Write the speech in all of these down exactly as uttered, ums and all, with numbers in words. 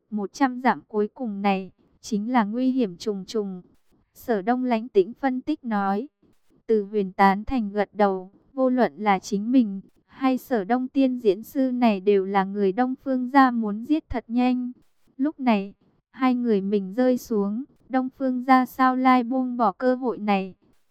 một trăm dặm cuối cùng này, chính là nguy hiểm trùng trùng. Sở Đông lãnh tĩnh phân tích nói. Từ Huyền tán thành gật đầu, vô luận là chính mình, hay Sở Đông tiên diễn sư này đều là người Đông Phương gia muốn giết thật nhanh. Lúc này, hai người mình rơi xuống, Đông Phương gia sao lai buông bỏ cơ hội này.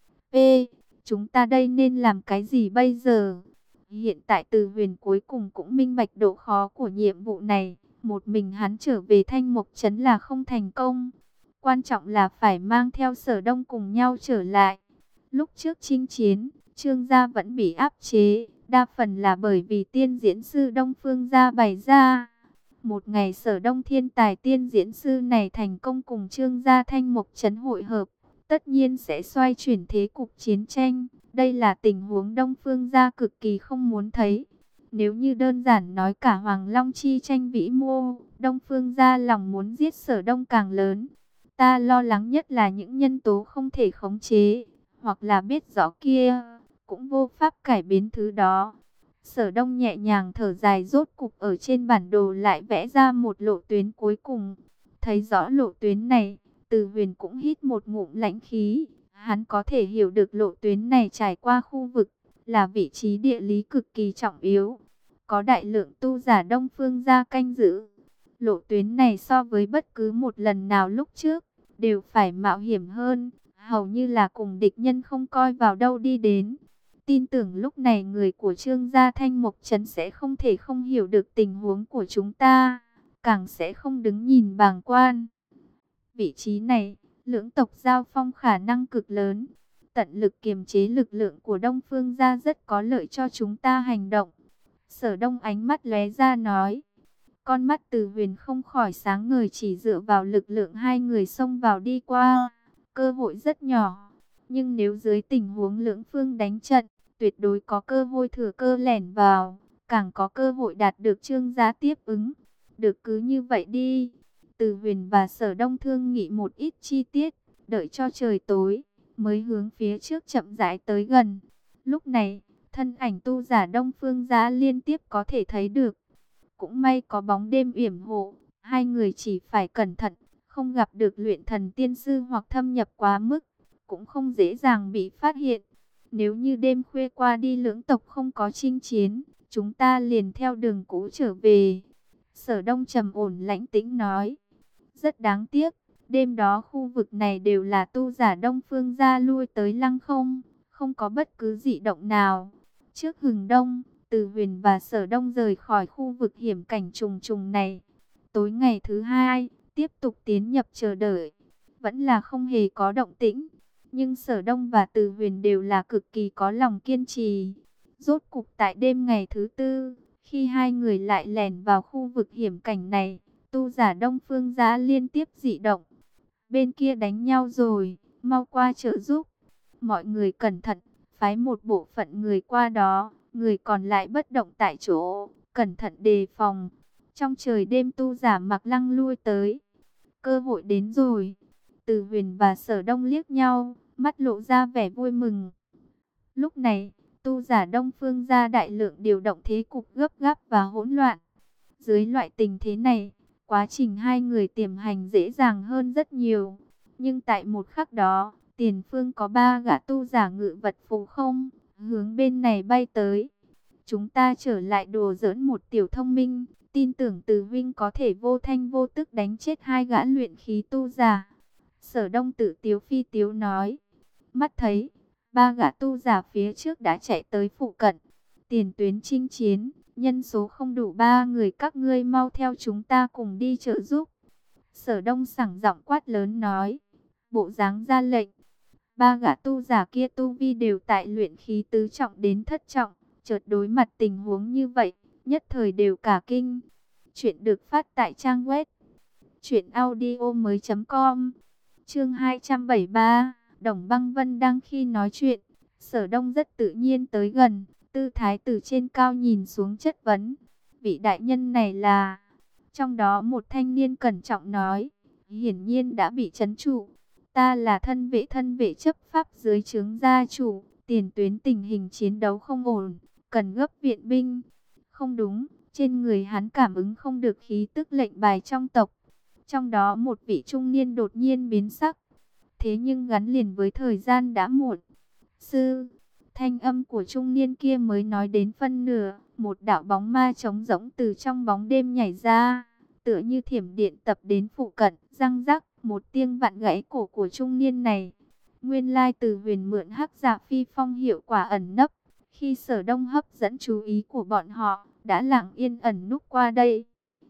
Ê, chúng ta đây nên làm cái gì bây giờ? Hiện tại Từ Huyền cuối cùng cũng minh bạch độ khó của nhiệm vụ này. Một mình hắn trở về Thanh Mộc Trấn là không thành công. Quan trọng là phải mang theo Sở Đông cùng nhau trở lại. Lúc trước chinh chiến, Trương gia vẫn bị áp chế. Đa phần là bởi vì tiên diễn sư Đông Phương gia bày ra. Một ngày Sở Đông thiên tài tiên diễn sư này thành công cùng Trương gia Thanh Mộc Trấn hội hợp, tất nhiên sẽ xoay chuyển thế cục chiến tranh. Đây là tình huống Đông Phương gia cực kỳ không muốn thấy. Nếu như đơn giản nói cả Hoàng Long chi tranh vĩ mô, Đông Phương gia lòng muốn giết Sở Đông càng lớn. Ta lo lắng nhất là những nhân tố không thể khống chế, hoặc là biết rõ kia, cũng vô pháp cải biến thứ đó. Sở Đông nhẹ nhàng thở dài, rốt cục ở trên bản đồ lại vẽ ra một lộ tuyến cuối cùng. Thấy rõ lộ tuyến này, Từ Huyền cũng hít một ngụm lãnh khí. Hắn có thể hiểu được lộ tuyến này trải qua khu vực, là vị trí địa lý cực kỳ trọng yếu. Có đại lượng tu giả Đông Phương gia canh giữ. Lộ tuyến này so với bất cứ một lần nào lúc trước, đều phải mạo hiểm hơn. Hầu như là cùng địch nhân không coi vào đâu đi đến. Tin tưởng lúc này người của Trương gia Thanh Mộc Trấn sẽ không thể không hiểu được tình huống của chúng ta, càng sẽ không đứng nhìn bàng quan. Vị trí này, lưỡng tộc giao phong khả năng cực lớn. Tận lực kiềm chế lực lượng của Đông Phương gia rất có lợi cho chúng ta hành động. Sở Đông ánh mắt lóe ra nói. Con mắt Từ Huyền không khỏi sáng ngời, chỉ dựa vào lực lượng hai người xông vào đi qua. Cơ hội rất nhỏ. Nhưng nếu dưới tình huống lưỡng phương đánh trận, tuyệt đối có cơ hội thừa cơ lẻn vào. Càng có cơ hội đạt được Trương gia tiếp ứng. Được, cứ như vậy đi. Từ Huyền và Sở Đông thương nghị một ít chi tiết. Đợi cho trời tối, mới hướng phía trước chậm rãi tới gần. Lúc này, thân ảnh tu giả Đông Phương gia liên tiếp có thể thấy được. Cũng may có bóng đêm yểm hộ, hai người chỉ phải cẩn thận, không gặp được luyện thần tiên sư hoặc thâm nhập quá mức, cũng không dễ dàng bị phát hiện. Nếu như đêm khuya qua đi lưỡng tộc không có chinh chiến, chúng ta liền theo đường cũ trở về. Sở Đông trầm ổn lãnh tĩnh nói. Rất đáng tiếc, đêm đó khu vực này đều là tu giả Đông Phương gia lui tới lăng không, không có bất cứ dị động nào. Trước hừng đông, Từ Huyền và Sở Đông rời khỏi khu vực hiểm cảnh trùng trùng này. Tối ngày thứ hai, tiếp tục tiến nhập chờ đợi. Vẫn là không hề có động tĩnh. Nhưng Sở Đông và Từ Huyền đều là cực kỳ có lòng kiên trì. Rốt cục tại đêm ngày thứ tư, khi hai người lại lẻn vào khu vực hiểm cảnh này, tu giả Đông Phương gia liên tiếp dị động. Bên kia đánh nhau rồi, mau qua trợ giúp. Mọi người cẩn thận, phái một bộ phận người qua đó. Người còn lại bất động tại chỗ, cẩn thận đề phòng. Trong trời đêm tu giả Mặc Lăng lui tới. Cơ hội đến rồi. Từ Huyền và Sở Đông liếc nhau, mắt lộ ra vẻ vui mừng. Lúc này, tu giả Đông Phương gia đại lượng điều động thế cục gấp gáp và hỗn loạn. Dưới loại tình thế này, quá trình hai người tiềm hành dễ dàng hơn rất nhiều. Nhưng tại một khắc đó, tiền phương có ba gã tu giả ngự vật phù không, hướng bên này bay tới. Chúng ta trở lại đùa giỡn một tiểu thông minh, tin tưởng Từ huynh có thể vô thanh vô tức đánh chết hai gã luyện khí tu giả. Sở Đông tự tiếu phi tiếu nói. Mắt thấy, ba gã tu giả phía trước đã chạy tới phụ cận. Tiền tuyến chinh chiến, nhân số không đủ ba người, các ngươi mau theo chúng ta cùng đi trợ giúp. Sở Đông sảng giọng quát lớn nói. Bộ dáng ra lệnh. Ba gã tu giả kia tu vi đều tại luyện khí tứ trọng đến thất trọng. Chợt đối mặt tình huống như vậy, nhất thời đều cả kinh. Chuyện được phát tại trang web truyện audio mới chấm com. Chương hai trăm bảy mươi ba, Đồng Băng Vân đang khi nói chuyện, Sở Đông rất tự nhiên tới gần, tư thái từ trên cao nhìn xuống chất vấn. Vị đại nhân này là... Trong đó một thanh niên cẩn trọng nói, hiển nhiên đã bị trấn trụ. Ta là thân vệ thân vệ chấp pháp dưới trướng gia chủ, tiền tuyến tình hình chiến đấu không ổn, cần gấp viện binh. Không đúng, trên người hắn cảm ứng không được khí tức lệnh bài trong tộc. Trong đó một vị trung niên đột nhiên biến sắc. Thế nhưng gắn liền với thời gian đã muộn. Sư, thanh âm của trung niên kia mới nói đến phân nửa, một đạo bóng ma trống rỗng từ trong bóng đêm nhảy ra, tựa như thiểm điện tập đến phụ cận, răng rắc, một tiếng vặn gãy cổ của trung niên này. Nguyên lai Từ Huyền mượn hắc dạ phi phong hiệu quả ẩn nấp, khi Sở Đông hấp dẫn chú ý của bọn họ, đã lặng yên ẩn núp qua đây.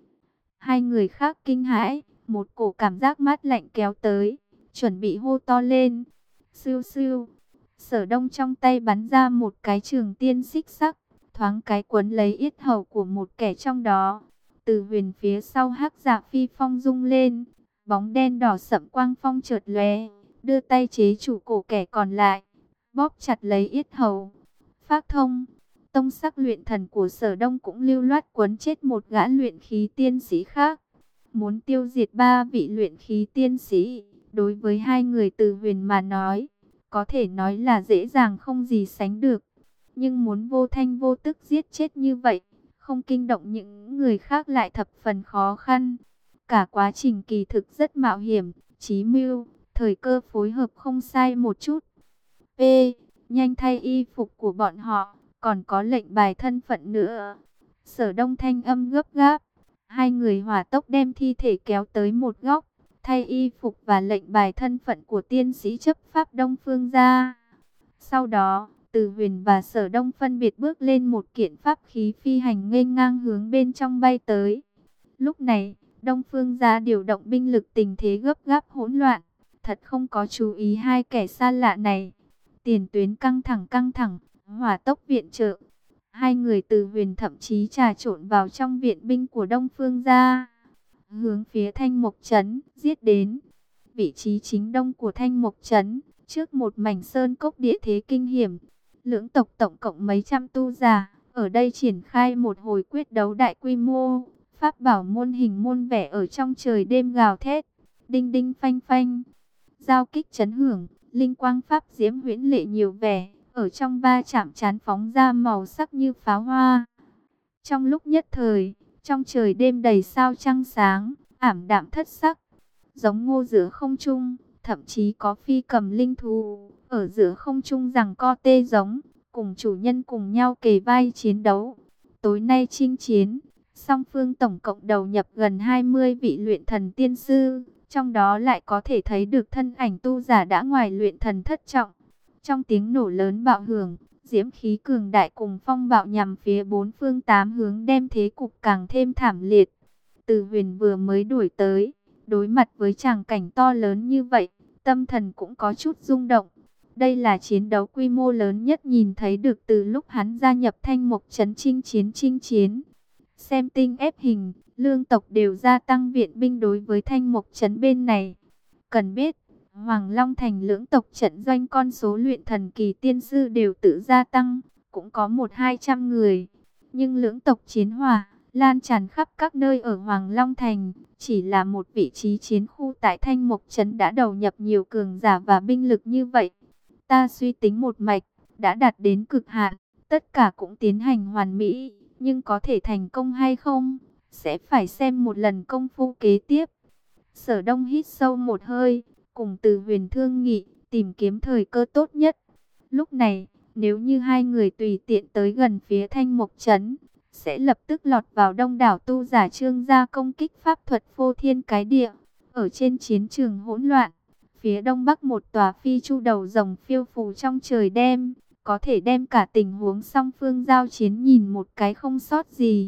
Hai người khác kinh hãi, một cổ cảm giác mát lạnh kéo tới, chuẩn bị hô to lên. Siêu siêu, Sở Đông trong tay bắn ra một cái trường tiên xích sắc, thoáng cái quấn lấy yết hầu của một kẻ trong đó. Từ Huyền phía sau hắc dạ phi phong rung lên, bóng đen đỏ sẫm quang phong chợt lóe, đưa tay chế chủ cổ kẻ còn lại, bóp chặt lấy yết hầu. Phác thông, tông sắc luyện thần của Sở Đông cũng lưu loát quấn chết một gã luyện khí tiên sĩ khác. Muốn tiêu diệt ba vị luyện khí tiên sĩ, đối với hai người Từ Huyền mà nói, có thể nói là dễ dàng không gì sánh được. Nhưng muốn vô thanh vô tức giết chết như vậy, không kinh động những người khác lại thập phần khó khăn. Cả quá trình kỳ thực rất mạo hiểm, chí mưu, thời cơ phối hợp không sai một chút. P. Nhanh thay y phục của bọn họ, còn có lệnh bài thân phận nữa. Sở Đông thanh âm gấp gáp. Hai người hỏa tốc đem thi thể kéo tới một góc, thay y phục và lệnh bài thân phận của tiên sĩ chấp pháp Đông Phương ra. Sau đó, Từ Huyền và Sở Đông phân biệt bước lên một kiện pháp khí phi hành nghênh ngang hướng bên trong bay tới. Lúc này, Đông Phương gia điều động binh lực, tình thế gấp gáp hỗn loạn, thật không có chú ý hai kẻ xa lạ này. Tiền tuyến căng thẳng căng thẳng, hỏa tốc viện trợ. Hai người Từ Huyền thậm chí trà trộn vào trong viện binh của Đông Phương gia, hướng phía Thanh Mộc Trấn giết đến. Vị trí chính đông của Thanh Mộc Trấn, trước một mảnh sơn cốc địa thế kinh hiểm, lưỡng tộc tổng cộng mấy trăm tu giả ở đây triển khai một hồi quyết đấu đại quy mô. Pháp bảo muôn hình muôn vẻ ở trong trời đêm gào thét, đinh đinh phanh phanh, giao kích chấn hưởng, linh quang pháp diễm huyễn lệ nhiều vẻ, ở trong va chạm chán phóng ra màu sắc như pháo hoa. Trong lúc nhất thời, trong trời đêm đầy sao trăng sáng, ảm đạm thất sắc, giống ngô giữa không trung, thậm chí có phi cầm linh thú ở giữa không trung giằng co tê giống, cùng chủ nhân cùng nhau kề vai chiến đấu. Tối nay chinh chiến, song phương tổng cộng đầu nhập gần hai mươi vị luyện thần tiên sư, trong đó lại có thể thấy được thân ảnh tu giả đã ngoài luyện thần thất trọng. Trong tiếng nổ lớn bạo hưởng, diễm khí cường đại cùng phong bạo nhằm phía bốn phương tám hướng đem thế cục càng thêm thảm liệt. Từ Huyền vừa mới đuổi tới, đối mặt với tràng cảnh to lớn như vậy, tâm thần cũng có chút rung động. Đây là chiến đấu quy mô lớn nhất nhìn thấy được từ lúc hắn gia nhập Thanh Mộc Trấn chinh chiến chinh chiến. Xem tinh ép hình, lương tộc đều gia tăng viện binh đối với Thanh Mộc Trấn bên này. Cần biết, Hoàng Long Thành lưỡng tộc trận doanh con số luyện thần kỳ tiên sư đều tự gia tăng, cũng có một hai trăm người. Nhưng lưỡng tộc chiến hỏa lan tràn khắp các nơi ở Hoàng Long Thành, chỉ là một vị trí chiến khu tại Thanh Mộc Trấn đã đầu nhập nhiều cường giả và binh lực như vậy. Ta suy tính một mạch, đã đạt đến cực hạn, tất cả cũng tiến hành hoàn mỹ, nhưng có thể thành công hay không, sẽ phải xem một lần công phu kế tiếp. Sở Đông hít sâu một hơi, cùng Từ Huyền thương nghị, tìm kiếm thời cơ tốt nhất. Lúc này, nếu như hai người tùy tiện tới gần phía Thanh Mộc Trấn, sẽ lập tức lọt vào đông đảo tu giả Trương gia công kích pháp thuật phô thiên cái địa. Ở trên chiến trường hỗn loạn, phía đông bắc một tòa phi chu đầu rồng phiêu phù trong trời đêm, có thể đem cả tình huống song phương giao chiến nhìn một cái không sót gì.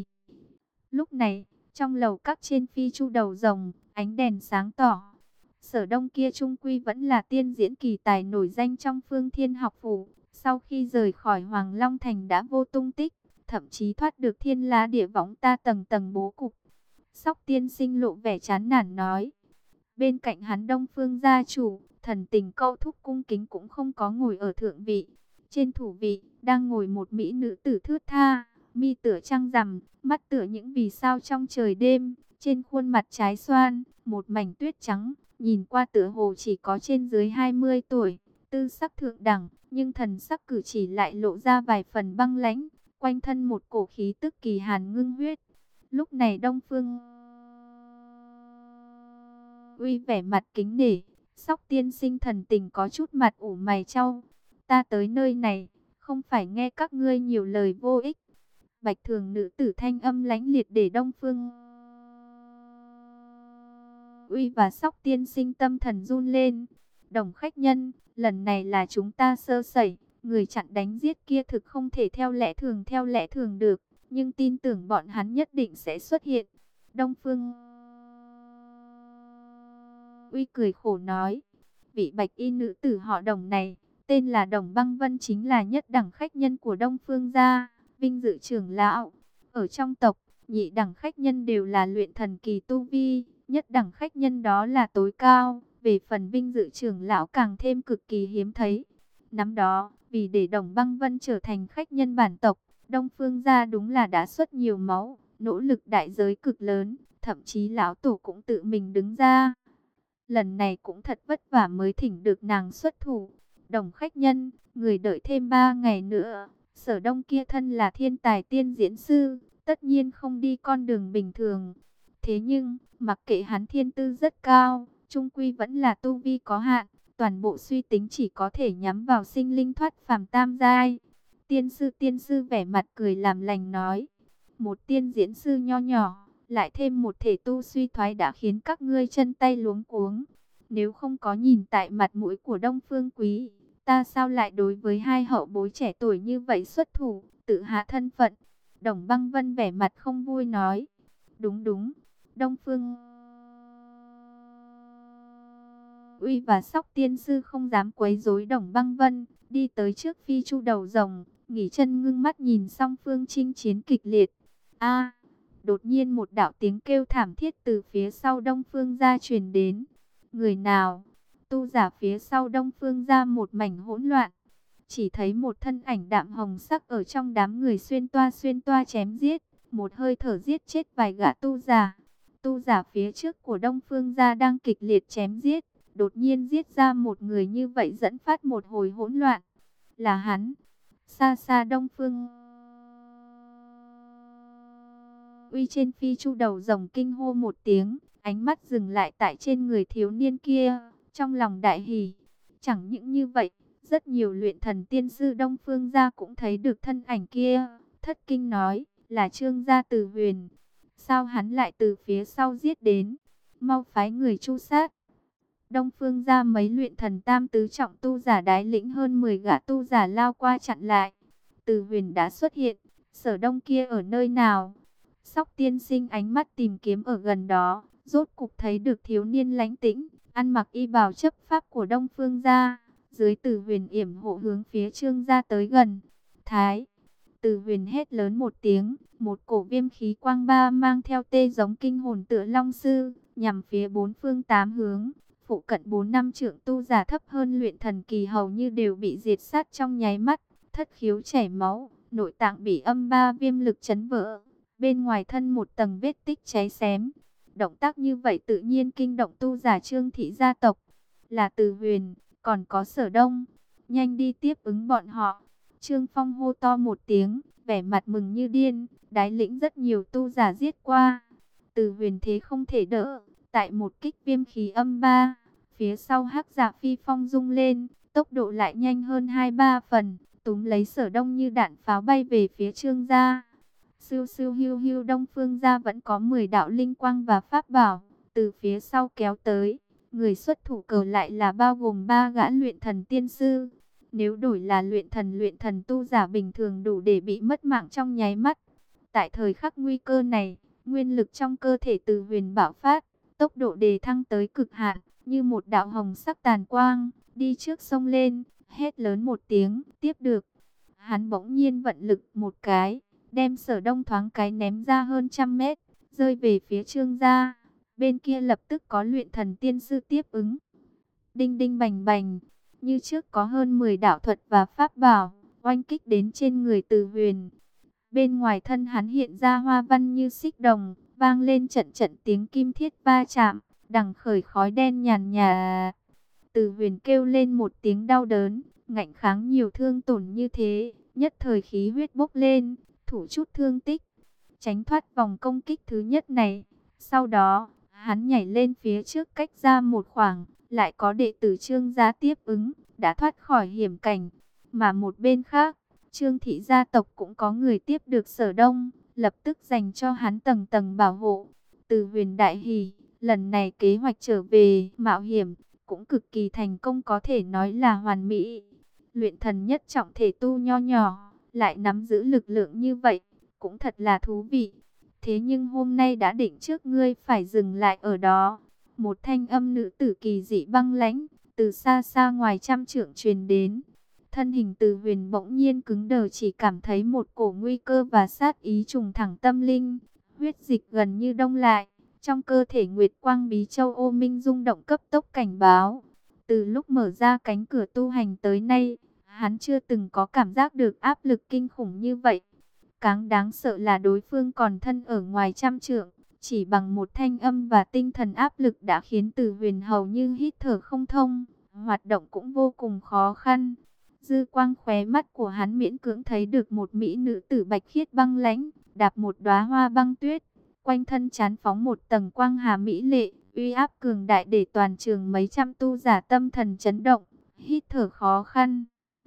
Lúc này, trong lầu các trên phi chu đầu rồng, ánh đèn sáng tỏ. Sở Đông kia trung quy vẫn là tiên diễn kỳ tài nổi danh trong Phương Thiên học phủ, sau khi rời khỏi Hoàng Long Thành đã vô tung tích, thậm chí thoát được thiên lá địa võng ta tầng tầng bố cục. Sóc tiên sinh lộ vẻ chán nản nói. Bên cạnh hắn Đông Phương gia chủ, thần tình câu thúc cung kính cũng không có ngồi ở thượng vị. Trên thủ vị, đang ngồi một mỹ nữ tử thướt tha, mi tựa trăng rằm, mắt tựa những vì sao trong trời đêm, trên khuôn mặt trái xoan, một mảnh tuyết trắng, nhìn qua tựa hồ chỉ có trên dưới hai mươi tuổi, tư sắc thượng đẳng, nhưng thần sắc cử chỉ lại lộ ra vài phần băng lãnh, quanh thân một cổ khí tức kỳ hàn ngưng huyết. Lúc này Đông Phương Uy vẻ mặt kính nể, Sóc tiên sinh thần tình có chút mặt ủ mày chau. Ta tới nơi này, không phải nghe các ngươi nhiều lời vô ích. Bạch thường nữ tử thanh âm lãnh liệt để Đông Phương Uy và Sóc tiên sinh tâm thần run lên. Đồng khách nhân, lần này là chúng ta sơ sẩy, người chặn đánh giết kia thực không thể theo lẽ thường theo lẽ thường được, nhưng tin tưởng bọn hắn nhất định sẽ xuất hiện. Đông Phương Uy cười khổ nói, vị bạch y nữ tử họ Đồng này, tên là Đồng Băng Vân, chính là nhất đẳng khách nhân của Đông Phương gia, vinh dự trưởng lão. Ở trong tộc, nhị đẳng khách nhân đều là luyện thần kỳ tu vi, nhất đẳng khách nhân đó là tối cao, về phần vinh dự trưởng lão càng thêm cực kỳ hiếm thấy. Năm đó, vì để Đồng Băng Vân trở thành khách nhân bản tộc, Đông Phương gia đúng là đã xuất nhiều máu, nỗ lực đại giới cực lớn, thậm chí lão tổ cũng tự mình đứng ra. Lần này cũng thật vất vả mới thỉnh được nàng xuất thủ. Đồng khách nhân, người đợi thêm ba ngày nữa. Sở Đông kia thân là thiên tài tiên diễn sư, tất nhiên không đi con đường bình thường. Thế nhưng, mặc kệ hắn thiên tư rất cao, trung quy vẫn là tu vi có hạn. Toàn bộ suy tính chỉ có thể nhắm vào sinh linh thoát phàm tam giai. Tiên sư tiên sư vẻ mặt cười làm lành nói. Một tiên diễn sư nho nhỏ, lại thêm một thể tu suy thoái đã khiến các ngươi chân tay luống cuống. Nếu không có nhìn tại mặt mũi của Đông Phương Quý, ta sao lại đối với hai hậu bối trẻ tuổi như vậy xuất thủ, tự hạ thân phận. Đồng Băng Vân vẻ mặt không vui nói. Đúng đúng, Đông Phương Uy và Sóc tiên sư không dám quấy rối Đồng Băng Vân, đi tới trước phi chu đầu rồng, nghỉ chân ngưng mắt nhìn song phương chinh chiến kịch liệt. A! Đột nhiên một đạo tiếng kêu thảm thiết từ phía sau Đông Phương gia truyền đến. Người nào? Tu giả phía sau Đông Phương gia một mảnh hỗn loạn. Chỉ thấy một thân ảnh đạm hồng sắc ở trong đám người xuyên toa xuyên toa chém giết, một hơi thở giết chết vài gã tu giả. Tu giả phía trước của Đông Phương gia đang kịch liệt chém giết, đột nhiên giết ra một người như vậy dẫn phát một hồi hỗn loạn. Là hắn. Xa xa Đông Phương Uy trên phi chu đầu rồng kinh hô một tiếng, ánh mắt dừng lại tại trên người thiếu niên kia, trong lòng đại hỉ. Chẳng những như vậy, rất nhiều luyện thần tiên sư Đông Phương gia cũng thấy được thân ảnh kia, thất kinh nói, là Trương gia Từ Huyền. Sao hắn lại từ phía sau giết đến? Mau phái người tru sát. Đông Phương gia mấy luyện thần tam tứ trọng tu giả đái lĩnh hơn mười gã tu giả lao qua chặn lại. Từ Huyền đã xuất hiện, Sở Đông kia ở nơi nào? Sóc tiên sinh ánh mắt tìm kiếm ở gần đó, rốt cục thấy được thiếu niên lãnh tĩnh, ăn mặc y bào chấp pháp của Đông Phương gia. Dưới Từ Huyền yểm hộ hướng phía Trương gia tới gần. Thái! Từ Huyền hét lớn một tiếng, một cổ viêm khí quang ba mang theo tê giống kinh hồn tựa long sư, nhằm phía bốn phương tám hướng. Phụ cận bốn năm trượng tu giả thấp hơn luyện thần kỳ hầu như đều bị diệt sát trong nháy mắt, thất khiếu chảy máu, nội tạng bị âm ba viêm lực chấn vỡ. Bên ngoài thân một tầng vết tích cháy xém. Động tác như vậy tự nhiên kinh động tu giả Trương thị gia tộc. Là Từ Huyền, còn có Sở Đông. Nhanh đi tiếp ứng bọn họ. Trương Phong hô to một tiếng, vẻ mặt mừng như điên. Đái lĩnh rất nhiều tu giả giết qua. Từ Huyền thế không thể đỡ. Tại một kích viêm khí âm ba, phía sau hắc dạ phi phong rung lên, tốc độ lại nhanh hơn hai ba phần. Túm lấy Sở Đông như đạn pháo bay về phía Trương gia. Siêu siêu hưu hưu Đông Phương gia vẫn có mười đạo linh quang và pháp bảo, từ phía sau kéo tới. Người xuất thủ cờ lại là bao gồm ba gã luyện thần tiên sư. Nếu đổi là luyện thần luyện thần tu giả bình thường đủ để bị mất mạng trong nháy mắt. Tại thời khắc nguy cơ này, nguyên lực trong cơ thể Từ Huyền bạo phát, tốc độ đề thăng tới cực hạn, như một đạo hồng sắc tàn quang, đi trước sông lên, hét lớn một tiếng, tiếp được. Hắn bỗng nhiên vận lực một cái, đem Sở Đông thoáng cái ném ra hơn trăm mét, rơi về phía Trương gia. Bên kia lập tức có luyện thần tiên sư tiếp ứng. Đinh đinh bành bành, như trước có hơn mười đạo thuật và pháp bảo, oanh kích đến trên người Từ Huyền. Bên ngoài thân hắn hiện ra hoa văn như xích đồng, vang lên trận trận tiếng kim thiết va chạm, đằng khởi khói đen nhàn nhà. Từ Huyền kêu lên một tiếng đau đớn, ngạnh kháng nhiều thương tổn như thế, nhất thời khí huyết bốc lên, thủ chút thương tích, tránh thoát vòng công kích thứ nhất này. Sau đó, Hắn nhảy lên phía trước cách ra một khoảng, lại có đệ tử Trương gia tiếp ứng, đã thoát khỏi hiểm cảnh. Mà một bên khác, Trương thị gia tộc cũng có người tiếp được Sở Đông, lập tức dành cho hắn tầng tầng bảo hộ. Từ Huyền đại hỉ, lần này kế hoạch trở về mạo hiểm cũng cực kỳ thành công, có thể nói là hoàn mỹ. Luyện thần nhất trọng thể tu nho nhỏ, lại nắm giữ lực lượng như vậy, cũng thật là thú vị. Thế nhưng hôm nay đã định trước ngươi phải dừng lại ở đó. Một thanh âm nữ tử kỳ dị băng lãnh, từ xa xa ngoài trăm trượng truyền đến. Thân hình Từ Huyền bỗng nhiên cứng đờ, chỉ cảm thấy một cổ nguy cơ và sát ý trùng thẳng tâm linh. Huyết dịch gần như đông lại. Trong cơ thể Nguyệt Quang Bí Châu Ô Minh rung động cấp tốc cảnh báo. Từ lúc mở ra cánh cửa tu hành tới nay, hắn chưa từng có cảm giác được áp lực kinh khủng như vậy. Càng đáng sợ là đối phương còn thân ở ngoài trăm trượng, chỉ bằng một thanh âm và tinh thần áp lực đã khiến Từ Huyền hầu như hít thở không thông, hoạt động cũng vô cùng khó khăn. Dư quang khóe mắt của hắn miễn cưỡng thấy được một mỹ nữ tử bạch khiết băng lãnh, đạp một đóa hoa băng tuyết, quanh thân chán phóng một tầng quang hà mỹ lệ, uy áp cường đại để toàn trường mấy trăm tu giả tâm thần chấn động, hít thở khó khăn.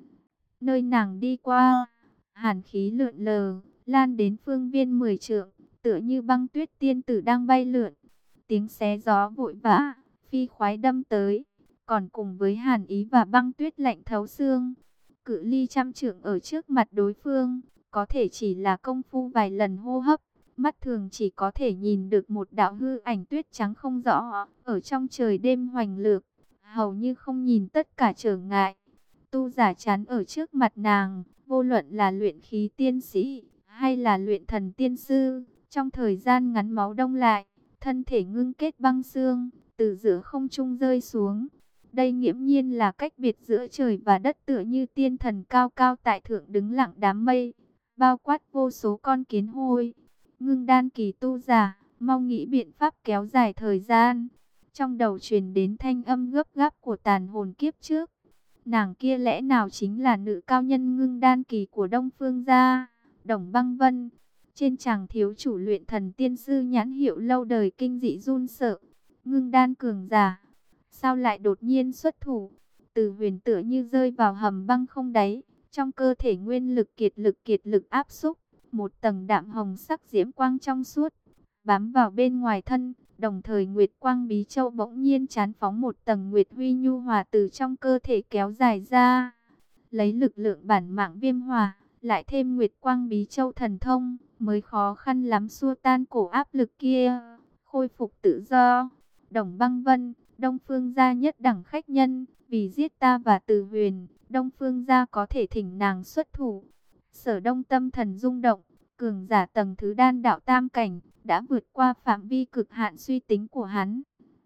Nơi nàng đi qua, hàn khí lượn lờ, lan đến phương viên mười trượng, tựa như băng tuyết tiên tử đang bay lượn. Tiếng xé gió vội vã, phi khoái đâm tới, còn cùng với hàn ý và băng tuyết lạnh thấu xương. Cự ly trăm trượng ở trước mặt đối phương, có thể chỉ là công phu vài lần hô hấp. Mắt thường chỉ có thể nhìn được một đạo hư ảnh tuyết trắng không rõ, ở trong trời đêm hoành lược, hầu như không nhìn tất cả trở ngại. Tu giả chắn ở trước mặt nàng, vô luận là luyện khí tiên sĩ, hay là luyện thần tiên sư, trong thời gian ngắn máu đông lại, thân thể ngưng kết băng xương, từ giữa không trung rơi xuống. Đây nghiễm nhiên là cách biệt giữa trời và đất, tựa như tiên thần cao cao tại thượng đứng lặng đám mây, bao quát vô số con kiến hôi. Ngưng đan kỳ tu giả, mau nghĩ biện pháp kéo dài thời gian. Trong đầu truyền đến thanh âm gấp gáp của tàn hồn kiếp trước. Nàng kia lẽ nào chính là nữ cao nhân ngưng đan kỳ của Đông Phương gia, Đồng Băng Vân. Trên chàng thiếu chủ luyện thần tiên sư nhãn hiệu lâu đời kinh dị run sợ. Ngưng đan cường giả, sao lại đột nhiên xuất thủ? Từ Huyền tựa như rơi vào hầm băng không đáy, trong cơ thể nguyên lực kiệt lực kiệt lực áp xúc. Một tầng đạm hồng sắc diễm quang trong suốt, bám vào bên ngoài thân, đồng thời Nguyệt Quang Bí Châu bỗng nhiên chán phóng một tầng Nguyệt Huy nhu hòa từ trong cơ thể kéo dài ra. Lấy lực lượng bản mạng viêm hỏa, lại thêm Nguyệt Quang Bí Châu thần thông, mới khó khăn lắm xua tan cổ áp lực kia, khôi phục tự do. Đồng Băng Vân, Đông Phương gia nhất đẳng khách nhân, vì giết ta và Từ Huyền, Đông Phương gia có thể thỉnh nàng xuất thủ. Sở Đông tâm thần rung động, cường giả tầng thứ đan đạo tam cảnh, đã vượt qua phạm vi cực hạn suy tính của hắn.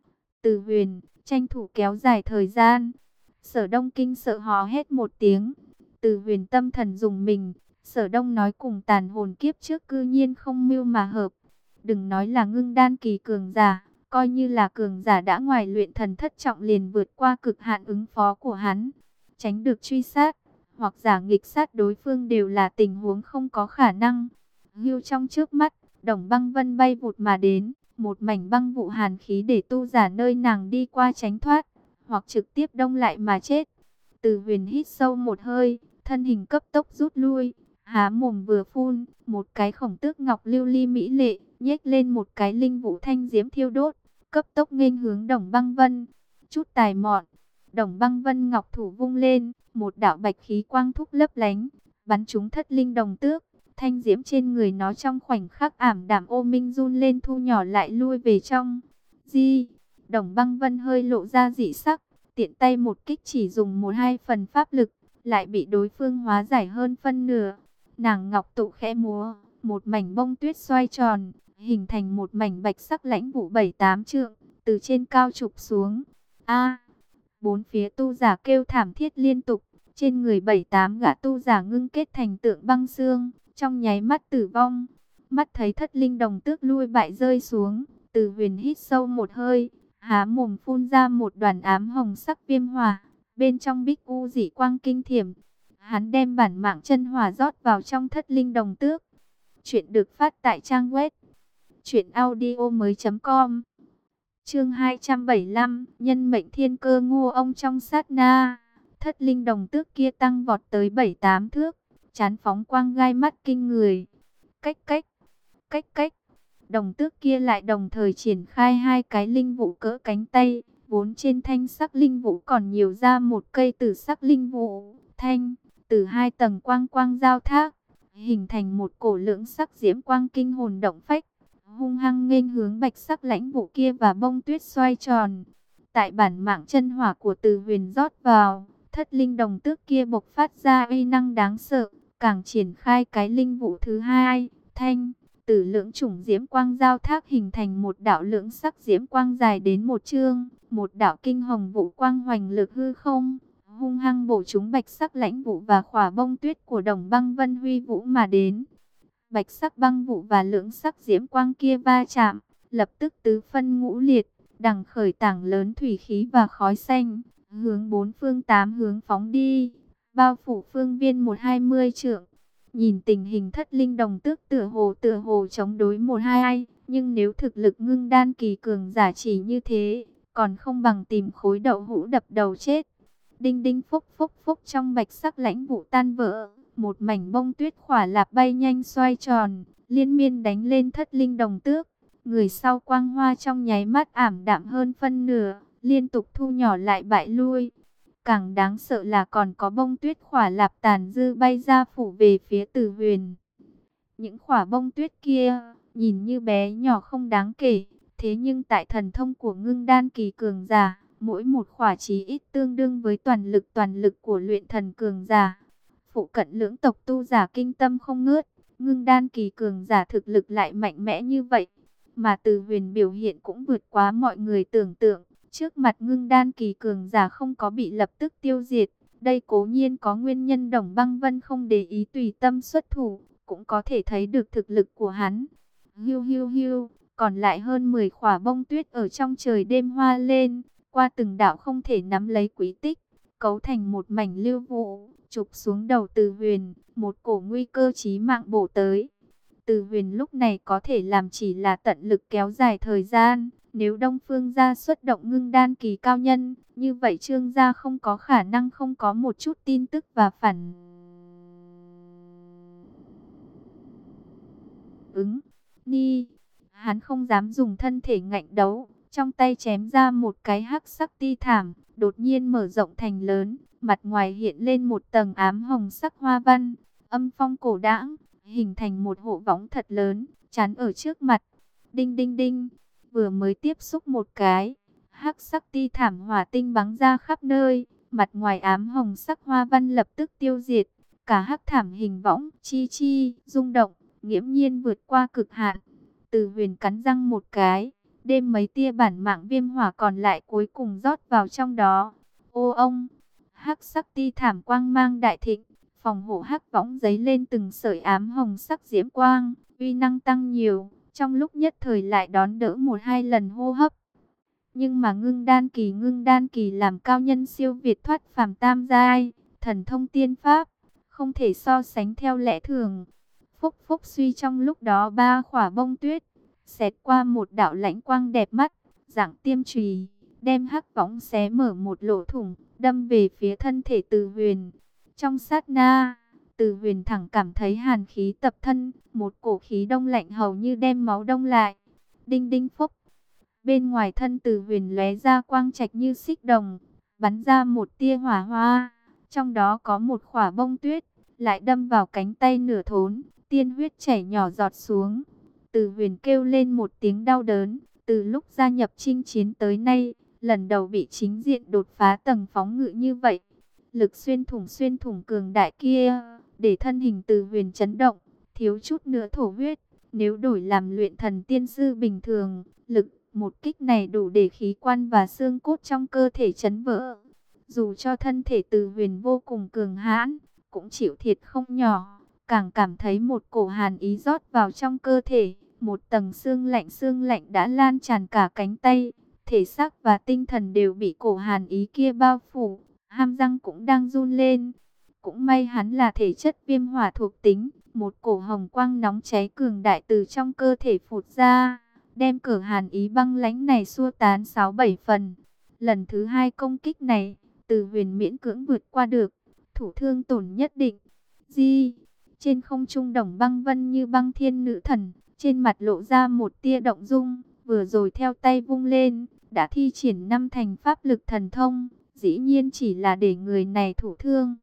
Từ Huyền, tranh thủ kéo dài thời gian. Sở Đông kinh sợ hò hét một tiếng. Từ Huyền tâm thần dùng mình, Sở Đông nói cùng tàn hồn kiếp trước cư nhiên không mưu mà hợp. Đừng nói là ngưng đan kỳ cường giả, coi như là cường giả đã ngoài luyện thần thất trọng liền vượt qua cực hạn ứng phó của hắn. Tránh được truy sát, hoặc giả nghịch sát đối phương đều là tình huống không có khả năng. Hưu trong trước mắt, Đồng Băng Vân bay vụt mà đến, một mảnh băng vụ hàn khí để tu giả nơi nàng đi qua tránh thoát, hoặc trực tiếp đông lại mà chết. Từ Huyền hít sâu một hơi, thân hình cấp tốc rút lui, há mồm vừa phun, một cái khổng tước ngọc lưu ly mỹ lệ, nhếch lên một cái linh vũ thanh diễm thiêu đốt, cấp tốc nghênh hướng Đồng Băng Vân. Chút tài mọn, Đồng Băng Vân ngọc thủ vung lên, một đạo bạch khí quang thúc lấp lánh, bắn trúng thất linh đồng tước. Thanh diễm trên người nó trong khoảnh khắc ảm đạm ô minh run lên, thu nhỏ lại lui về trong. Di, Đồng Băng Vân hơi lộ ra dị sắc, tiện tay một kích chỉ dùng một hai phần pháp lực, lại bị đối phương hóa giải hơn phân nửa. Nàng ngọc tụ khẽ múa, một mảnh bông tuyết xoay tròn, hình thành một mảnh bạch sắc lãnh vụ bảy tám trượng, từ trên cao chụp xuống. A, bốn phía tu giả kêu thảm thiết liên tục, trên người bảy tám gã tu giả ngưng kết thành tượng băng xương, trong nháy mắt tử vong. Mắt thấy thất linh đồng tước lui bại rơi xuống, Từ Huyền hít sâu một hơi, há mồm phun ra một đoàn ám hồng sắc viêm hỏa, bên trong bích u dị quang kinh thiểm. Hắn đem bản mạng chân hỏa rót vào trong thất linh đồng tước. Chuyện được phát tại trang web truyện audio mới chấm com. Chương hai trăm bảy mươi lăm, nhân mệnh thiên cơ ngô ông trong sát na. Thất linh đồng tước kia tăng vọt tới bảy tám thước, chán phóng quang gai mắt kinh người. Cách cách, cách cách, đồng tước kia lại đồng thời triển khai hai cái linh vụ cỡ cánh tay, vốn trên thanh sắc linh vụ còn nhiều ra một cây tử sắc linh vụ, thanh, từ hai tầng quang quang giao thác, hình thành một cổ lưỡng sắc diễm quang kinh hồn động phách, hung hăng nghênh hướng bạch sắc lãnh vụ kia và bông tuyết xoay tròn. Tại bản mạng chân hỏa của Từ Huyền rót vào, thất linh đồng tước kia bộc phát ra uy năng đáng sợ, càng triển khai cái linh vụ thứ hai, thanh, từ lưỡng chủng diễm quang giao thác hình thành một đạo lưỡng sắc diễm quang dài đến một chương, một đạo kinh hồng vụ quang hoành lực hư không, hung hăng bổ trúng bạch sắc lãnh vụ và khỏa bông tuyết của Đồng Băng Vân Huy Vũ mà đến. Bạch sắc băng vụ và lưỡng sắc diễm quang kia va chạm, lập tức tứ phân ngũ liệt, đằng khởi tảng lớn thủy khí và khói xanh, hướng bốn phương tám hướng phóng đi, bao phủ phương viên một hai mươi trượng. Nhìn tình hình thất linh đồng tước tựa hồ tựa hồ chống đối một hai ai, nhưng nếu thực lực ngưng đan kỳ cường giả chỉ như thế, còn không bằng tìm khối đậu hũ đập đầu chết. Đinh đinh phúc phúc phúc, trong bạch sắc lãnh vụ tan vỡ, một mảnh bông tuyết khỏa lạp bay nhanh xoay tròn, liên miên đánh lên thất linh đồng tước. Người sau quang hoa trong nháy mắt ảm đạm hơn phân nửa, liên tục thu nhỏ lại bại lui. Càng đáng sợ là còn có bông tuyết khỏa lạp tàn dư bay ra phủ về phía Từ Huyền. Những khỏa bông tuyết kia, nhìn như bé nhỏ không đáng kể, thế nhưng tại thần thông của ngưng đan kỳ cường giả, mỗi một khỏa chí ít tương đương với toàn lực toàn lực của luyện thần cường giả. Phụ cận lưỡng tộc tu giả kinh tâm không ngớt, ngưng đan kỳ cường giả thực lực lại mạnh mẽ như vậy. Mà Từ Huyền biểu hiện cũng vượt quá mọi người tưởng tượng. Trước mặt ngưng đan kỳ cường giả không có bị lập tức tiêu diệt. Đây cố nhiên có nguyên nhân Đồng Băng Vân không để ý tùy tâm xuất thủ, cũng có thể thấy được thực lực của hắn. Hiu hiu hiu, còn lại hơn mười khỏa bông tuyết ở trong trời đêm hoa lên, qua từng đạo không thể nắm lấy quý tích, cấu thành một mảnh lưu vụ, chụp xuống đầu Từ Huyền, một cổ nguy cơ chí mạng bổ tới. Từ Huyền lúc này có thể làm chỉ là tận lực kéo dài thời gian. Nếu Đông Phương gia xuất động ngưng đan kỳ cao nhân, như vậy Trương gia không có khả năng không có một chút tin tức và phản ứng. Ni, hắn không dám dùng thân thể ngạnh đấu, trong tay chém ra một cái hắc sắc ti thảm, đột nhiên mở rộng thành lớn, mặt ngoài hiện lên một tầng ám hồng sắc hoa văn, âm phong cổ đãng, hình thành một hộ võng thật lớn, chắn ở trước mặt. Đinh đinh đinh, vừa mới tiếp xúc một cái, hắc sắc ti thảm hỏa tinh bắn ra khắp nơi, mặt ngoài ám hồng sắc hoa văn lập tức tiêu diệt, cả hắc thảm hình võng chi chi rung động, nghiễm nhiên vượt qua cực hạn. Từ Huyền cắn răng một cái, đêm mấy tia bản mạng viêm hỏa còn lại cuối cùng rót vào trong đó. Ô ông, hắc sắc ti thảm quang mang đại thịnh, phòng hộ hắc võng giấy lên từng sợi ám hồng sắc diễm quang, uy năng tăng nhiều, trong lúc nhất thời lại đón đỡ một hai lần hô hấp. Nhưng mà ngưng đan kỳ ngưng đan kỳ làm cao nhân siêu việt thoát phàm tam giai, thần thông tiên pháp, không thể so sánh theo lẽ thường. Phúc phúc suy, trong lúc đó ba khỏa bông tuyết xẹt qua một đạo lãnh quang đẹp mắt, dạng tiêm chùy, đem hắc võng xé mở một lỗ thủng, đâm về phía thân thể Từ Huyền. Trong sát na, Từ Huyền thẳng cảm thấy hàn khí tập thân, một cổ khí đông lạnh hầu như đem máu đông lại. Đinh đinh phúc, bên ngoài thân Từ Huyền lóe ra quang trạch như xích đồng, bắn ra một tia hỏa hoa, trong đó có một khỏa bông tuyết, lại đâm vào cánh tay nửa thốn, tiên huyết chảy nhỏ giọt xuống. Từ Huyền kêu lên một tiếng đau đớn, từ lúc gia nhập chinh chiến tới nay, lần đầu bị chính diện đột phá tầng phóng ngự như vậy. Lực xuyên thủng xuyên thủng cường đại kia, để thân hình Từ Huyền chấn động, thiếu chút nữa thổ huyết. Nếu đổi làm luyện thần tiên sư bình thường, lực một kích này đủ để khí quan và xương cốt trong cơ thể chấn vỡ. Dù cho thân thể Từ Huyền vô cùng cường hãn, cũng chịu thiệt không nhỏ, càng cảm thấy một cổ hàn ý rót vào trong cơ thể. Một tầng xương lạnh xương lạnh đã lan tràn cả cánh tay, thể xác và tinh thần đều bị cổ hàn ý kia bao phủ, hàm răng cũng đang run lên. Cũng may hắn là thể chất viêm hỏa thuộc tính, một cổ hồng quang nóng cháy cường đại từ trong cơ thể phụt ra, đem cử hàn ý băng lãnh này xua tán sáu bảy phần. Lần thứ hai công kích này, Từ Huyền miễn cưỡng vượt qua được, thủ thương tổn nhất định. Di, trên không trung Đồng Băng Vân như băng thiên nữ thần, trên mặt lộ ra một tia động dung, vừa rồi theo tay vung lên, đã thi triển năm thành pháp lực thần thông, dĩ nhiên chỉ là để người này thủ thương.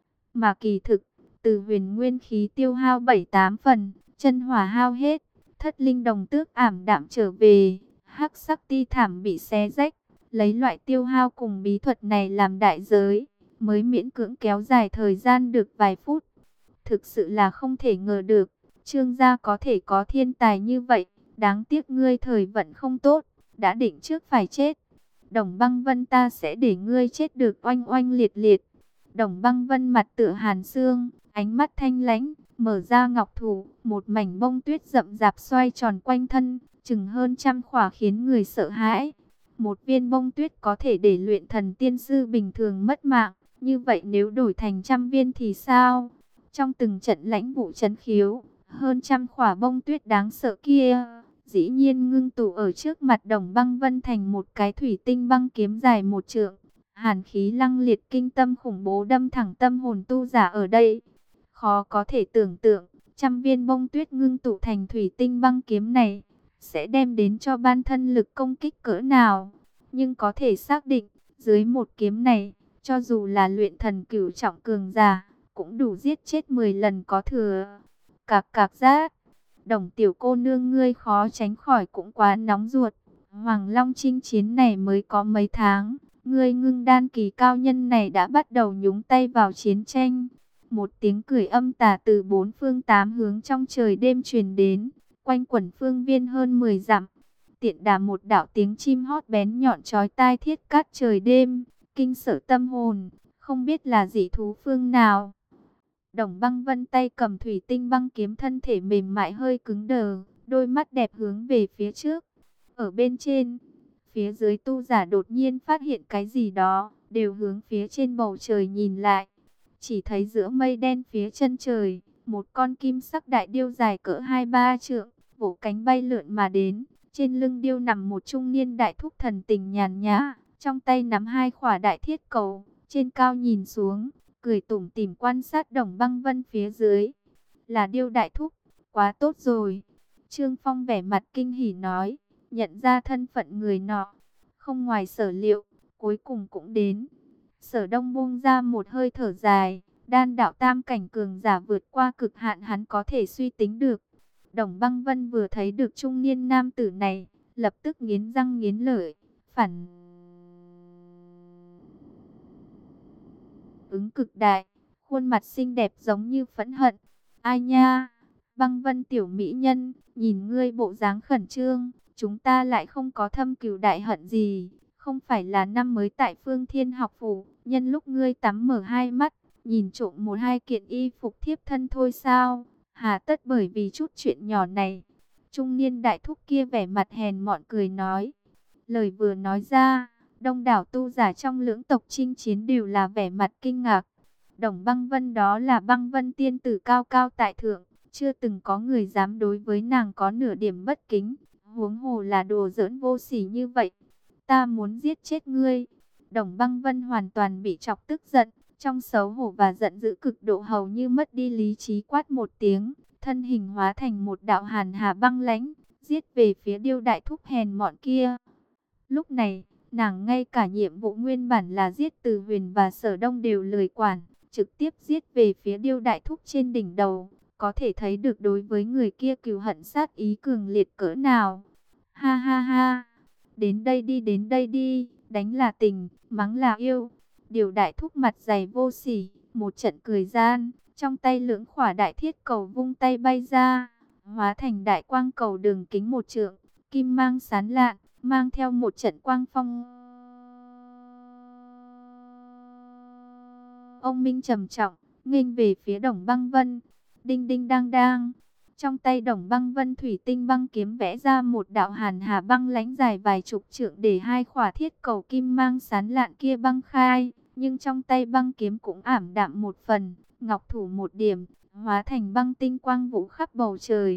Mà kỳ thực, Từ Huyền nguyên khí tiêu hao bảy tám phần, chân hỏa hao hết, thất linh đồng tước ảm đạm trở về, hắc sắc ti thảm bị xé rách, lấy loại tiêu hao cùng bí thuật này làm đại giới, mới miễn cưỡng kéo dài thời gian được vài phút. Thực sự là không thể ngờ được, Trương gia có thể có thiên tài như vậy, đáng tiếc ngươi thời vận không tốt, đã định trước phải chết. Đồng Băng Vân, ta sẽ để ngươi chết được oanh oanh liệt liệt. Đồng Băng Vân mặt tựa hàn xương, ánh mắt thanh lãnh, mở ra ngọc thủ, một mảnh bông tuyết rậm rạp xoay tròn quanh thân, chừng hơn trăm khỏa khiến người sợ hãi. Một viên bông tuyết có thể để luyện thần tiên sư bình thường mất mạng, như vậy nếu đổi thành trăm viên thì sao? Trong từng trận lãnh vụ chấn khiếu, hơn trăm khỏa bông tuyết đáng sợ kia, dĩ nhiên ngưng tụ ở trước mặt Đồng Băng Vân thành một cái thủy tinh băng kiếm dài một trượng. Hàn khí lăng liệt kinh tâm khủng bố đâm thẳng tâm hồn tu giả ở đây. Khó có thể tưởng tượng, trăm viên bông tuyết ngưng tụ thành thủy tinh băng kiếm này, sẽ đem đến cho ban thân lực công kích cỡ nào. Nhưng có thể xác định, dưới một kiếm này, cho dù là luyện thần cửu trọng cường giả, cũng đủ giết chết mười lần có thừa. Cạc cạc giác, Đồng tiểu cô nương, ngươi khó tránh khỏi cũng quá nóng ruột. Hoàng Long chinh chiến này mới có mấy tháng, ngươi ngưng đan kỳ cao nhân này đã bắt đầu nhúng tay vào chiến tranh. Một tiếng cười âm tà từ bốn phương tám hướng trong trời đêm truyền đến, quanh quẩn phương viên hơn mười dặm. Tiện đà một đạo tiếng chim hót bén nhọn chói tai thiết cắt trời đêm, kinh sợ tâm hồn, không biết là dị thú phương nào. Đồng Băng Vân tay cầm thủy tinh băng kiếm, thân thể mềm mại hơi cứng đờ, đôi mắt đẹp hướng về phía trước. Ở bên trên, phía dưới tu giả đột nhiên phát hiện cái gì đó, đều hướng phía trên bầu trời nhìn lại. Chỉ thấy giữa mây đen phía chân trời, một con kim sắc đại điêu dài cỡ hai ba trượng, vỗ cánh bay lượn mà đến. Trên lưng điêu nằm một trung niên đại thúc thần tình nhàn nhã, trong tay nắm hai khỏa đại thiết cầu, trên cao nhìn xuống, cười tủm tỉm quan sát Đồng Băng Vân phía dưới. Là điêu đại thúc, quá tốt rồi. Trương Phong vẻ mặt kinh hỉ nói, nhận ra thân phận người nọ, không ngoài sở liệu, cuối cùng cũng đến. Sở Đông buông ra một hơi thở dài, đan đạo tam cảnh cường giả vượt qua cực hạn hắn có thể suy tính được. Đồng Băng Vân vừa thấy được trung niên nam tử này, lập tức nghiến răng nghiến lợi, phản ứng cực đại, khuôn mặt xinh đẹp giống như phẫn hận. Ai nha, Băng Vân tiểu mỹ nhân, nhìn ngươi bộ dáng khẩn trương, chúng ta lại không có thâm cừu đại hận gì, không phải là năm mới tại Phương Thiên học phủ, nhân lúc ngươi tắm mở hai mắt, nhìn trộm một hai kiện y phục thiếp thân thôi sao? Hà tất bởi vì chút chuyện nhỏ này. Trung niên đại thúc kia vẻ mặt hèn mọn cười nói. Lời vừa nói ra, đông đảo tu giả trong lưỡng tộc chinh chiến đều là vẻ mặt kinh ngạc. Đồng Băng Vân đó là Băng Vân tiên tử cao cao tại thượng, chưa từng có người dám đối với nàng có nửa điểm bất kính, huống hồ là đồ giỡn vô sỉ như vậy. Ta muốn giết chết ngươi. Đồng Băng Vân hoàn toàn bị chọc tức giận, trong xấu hổ và giận dữ cực độ hầu như mất đi lý trí, quát một tiếng, thân hình hóa thành một đạo hàn hà băng lãnh, giết về phía điêu đại thúc hèn mọn kia. Lúc này, nàng ngay cả nhiệm vụ nguyên bản là giết Từ Huyền và Sở Đông đều lười quản, trực tiếp giết về phía điêu đại thúc trên đỉnh đầu. Có thể thấy được đối với người kia cừu hận sát ý cường liệt cỡ nào. Ha ha ha, đến đây đi, đến đây đi, đánh là tình, mắng là yêu. Điều đại thúc mặt dày vô sỉ, một trận cười gian, trong tay lưỡng khỏa đại thiết cầu vung tay bay ra, hóa thành đại quang cầu đường kính một trượng, kim mang sán lạn, mang theo một trận quang phong. Ông minh trầm trọng, nghênh về phía Đồng Băng Vân. Đinh đinh đang đang, trong tay Đồng Băng Vân thủy tinh băng kiếm vẽ ra một đạo hàn hà băng lãnh dài vài chục trượng, để hai khỏa thiết cầu kim mang sán lạn kia băng khai. Nhưng trong tay băng kiếm cũng ảm đạm một phần, ngọc thủ một điểm, hóa thành băng tinh quang vũ khắp bầu trời.